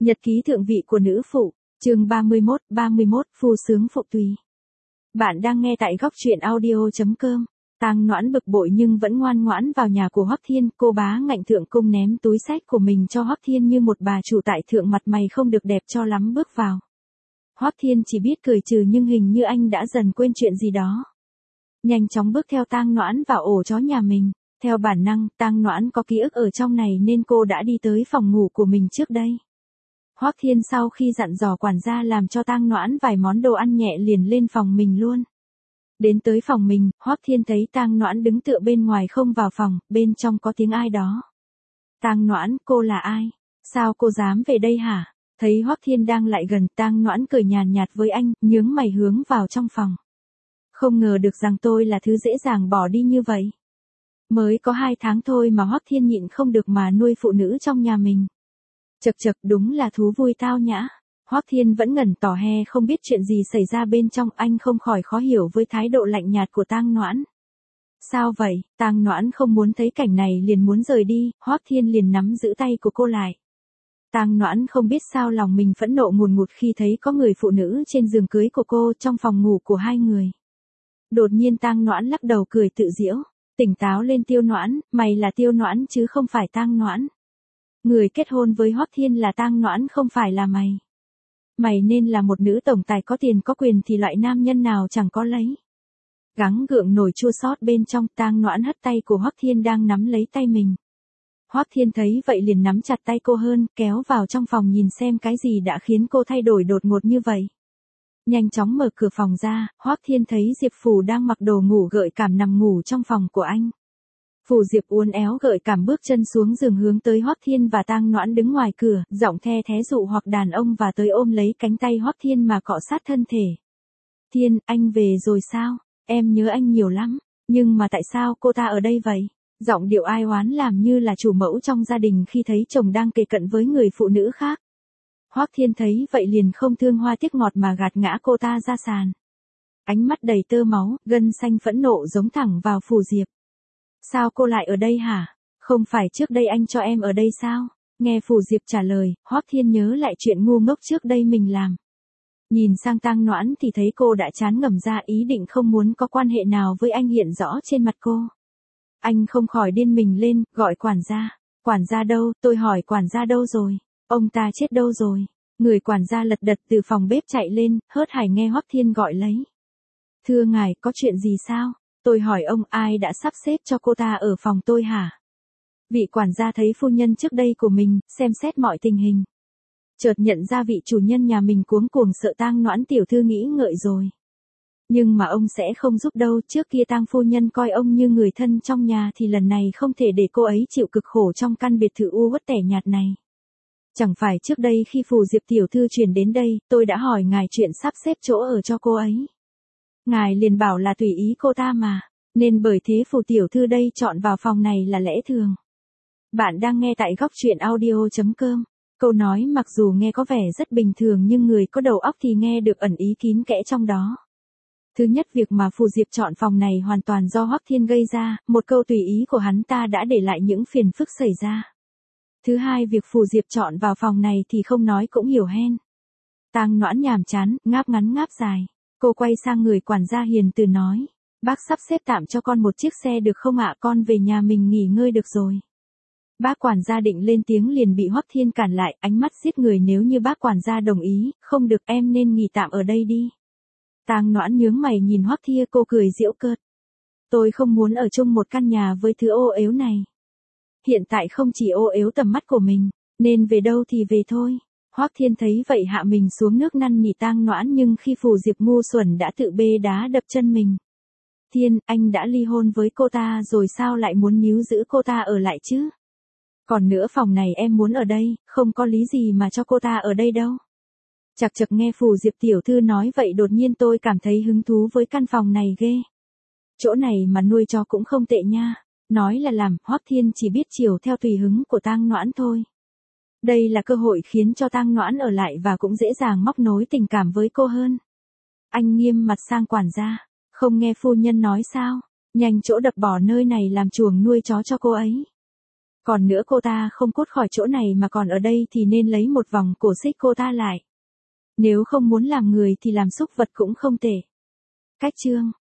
Nhật ký thượng vị của nữ phụ, chương 31, phu sướng phụ tùy. Bạn đang nghe tại góc truyện audio.com. Tang Noãn bực bội nhưng vẫn ngoan ngoãn vào nhà của Hoắc Thiên, cô bá ngạnh thượng cung ném túi xách của mình cho Hoắc Thiên như một bà chủ tại thượng, mặt mày không được đẹp cho lắm bước vào. Hoắc Thiên chỉ biết cười trừ nhưng hình như anh đã dần quên chuyện gì đó. Nhanh chóng bước theo Tang Noãn vào ổ chó nhà mình. Theo bản năng, Tang Noãn có ký ức ở trong này nên cô đã đi tới phòng ngủ của mình trước đây. Hoắc Thiên sau khi dặn dò quản gia làm cho Tang Noãn vài món đồ ăn nhẹ liền lên phòng mình luôn. Đến tới phòng mình, Hoắc Thiên thấy Tang Noãn đứng tựa bên ngoài không vào phòng, bên trong có tiếng ai đó. Tang Noãn, cô là ai? Sao cô dám về đây hả? Thấy Hoắc Thiên đang lại gần, Tang Noãn cười nhàn nhạt với anh, nhướng mày hướng vào trong phòng. Không ngờ được rằng tôi là thứ dễ dàng bỏ đi như vậy. Mới có 2 tháng thôi mà Hoắc Thiên nhịn không được mà nuôi phụ nữ trong nhà mình. Chậc chậc, đúng là thú vui tao nhã. Hoắc Thiên vẫn ngẩn tỏ he không biết chuyện gì xảy ra bên trong, anh không khỏi khó hiểu với thái độ lạnh nhạt của Tang Noãn. Sao vậy? Tang Noãn không muốn thấy cảnh này liền muốn rời đi, Hoắc Thiên liền nắm giữ tay của cô lại. Tang Noãn không biết sao lòng mình phẫn nộ ngùn ngụt khi thấy có người phụ nữ trên giường cưới của cô trong phòng ngủ của hai người. Đột nhiên Tang Noãn lắc đầu cười tự giễu, tỉnh táo lên Tiêu Noãn, mày là Tiêu Noãn chứ không phải Tang Noãn. Người kết hôn với Hoắc Thiên là Tang Noãn không phải là mày. Mày nên là một nữ tổng tài có tiền có quyền thì loại nam nhân nào chẳng có lấy. Gắng gượng nổi chua xót bên trong, Tang Noãn hất tay của Hoắc Thiên đang nắm lấy tay mình. Hoắc Thiên thấy vậy liền nắm chặt tay cô hơn, kéo vào trong phòng nhìn xem cái gì đã khiến cô thay đổi đột ngột như vậy. Nhanh chóng mở cửa phòng ra, Hoắc Thiên thấy Diệp Phù đang mặc đồ ngủ gợi cảm nằm ngủ trong phòng của anh. Phù Diệp uốn éo gợi cảm bước chân xuống giường hướng tới Hoắc Thiên và Tang Noãn đứng ngoài cửa, giọng the thé dụ hoặc đàn ông và tới ôm lấy cánh tay Hoắc Thiên mà cọ sát thân thể. Thiên, anh về rồi sao? Em nhớ anh nhiều lắm, nhưng mà tại sao cô ta ở đây vậy? Giọng điệu ai oán làm như là chủ mẫu trong gia đình khi thấy chồng đang kề cận với người phụ nữ khác. Hoắc Thiên thấy vậy liền không thương hoa tiếc ngọt mà gạt ngã cô ta ra sàn. Ánh mắt đầy tơ máu, gân xanh phẫn nộ giống thẳng vào Phù Diệp. Sao cô lại ở đây hả? Không phải trước đây anh cho em ở đây sao? Nghe Phù Diệp trả lời, Hoắc Thiên nhớ lại chuyện ngu ngốc trước đây mình làm. Nhìn sang Tang Noãn thì thấy cô đã chán ngầm ra ý định không muốn có quan hệ nào với anh hiện rõ trên mặt cô. Anh không khỏi điên mình lên, gọi quản gia. Quản gia đâu? Tôi hỏi quản gia đâu rồi? Ông ta chết đâu rồi? Người quản gia lật đật từ phòng bếp chạy lên, hớt hải nghe Hoắc Thiên gọi lấy. Thưa ngài, có chuyện gì sao? Tôi hỏi ông ai đã sắp xếp cho cô ta ở phòng tôi hả? Vị quản gia thấy phu nhân trước đây của mình, xem xét mọi tình hình. Chợt nhận ra vị chủ nhân nhà mình cuống cuồng sợ Tang Noãn tiểu thư nghĩ ngợi rồi. Nhưng mà ông sẽ không giúp đâu, trước kia Tang phu nhân coi ông như người thân trong nhà thì lần này không thể để cô ấy chịu cực khổ trong căn biệt thự u uất tẻ nhạt này. Chẳng phải trước đây khi Phù Diệp tiểu thư chuyển đến đây, tôi đã hỏi ngài chuyện sắp xếp chỗ ở cho cô ấy. Ngài liền bảo là tùy ý cô ta mà, nên bởi thế Phù tiểu thư đây chọn vào phòng này là lẽ thường. Bạn đang nghe tại góc truyện audio.com. Câu nói mặc dù nghe có vẻ rất bình thường nhưng người có đầu óc thì nghe được ẩn ý kín kẽ trong đó. Thứ nhất, việc mà Phù Diệp chọn phòng này hoàn toàn do Hoắc Thiên gây ra, một câu tùy ý của hắn ta đã để lại những phiền phức xảy ra. Thứ hai, việc Phù Diệp chọn vào phòng này thì không nói cũng hiểu hen. Tang Noãn nhàm chán, ngáp ngắn ngáp dài. Cô quay sang người quản gia hiền từ nói. Bác sắp xếp tạm cho con một chiếc xe được không ạ, con về nhà mình nghỉ ngơi được rồi. Bác quản gia định lên tiếng liền bị Hoắc Thiên cản lại, ánh mắt giết người, nếu như bác quản gia đồng ý, không được, em nên nghỉ tạm ở đây đi. Tang Noãn nhướng mày nhìn Hoắc Thiên, cô cười giễu cợt. Tôi không muốn ở chung một căn nhà với thứ ô uế này. Hiện tại không chỉ ô uế tầm mắt của mình, nên về đâu thì về thôi. Hoắc Thiên thấy vậy hạ mình xuống nước năn nỉ Tang Noãn, nhưng khi Phù Diệp ngu xuẩn đã tự bê đá đập chân mình. Thiên, anh đã ly hôn với cô ta rồi sao lại muốn níu giữ cô ta ở lại chứ? Còn nữa, phòng này em muốn ở đây, không có lý gì mà cho cô ta ở đây đâu. Chậc chậc, nghe Phù Diệp tiểu thư nói vậy đột nhiên tôi cảm thấy hứng thú với căn phòng này ghê. Chỗ này mà nuôi chó cũng không tệ nha. Nói là làm, Hoắc Thiên chỉ biết chiều theo tùy hứng của Tang Noãn thôi. Đây là cơ hội khiến cho Tang Noãn ở lại và cũng dễ dàng móc nối tình cảm với cô hơn. Anh nghiêm mặt sang quản gia, không nghe phu nhân nói sao, nhanh chỗ đập bỏ nơi này làm chuồng nuôi chó cho cô ấy. Còn nữa cô ta không cút khỏi chỗ này mà còn ở đây thì nên lấy một vòng cổ xích cô ta lại. Nếu không muốn làm người thì làm súc vật cũng không tệ. Cách chương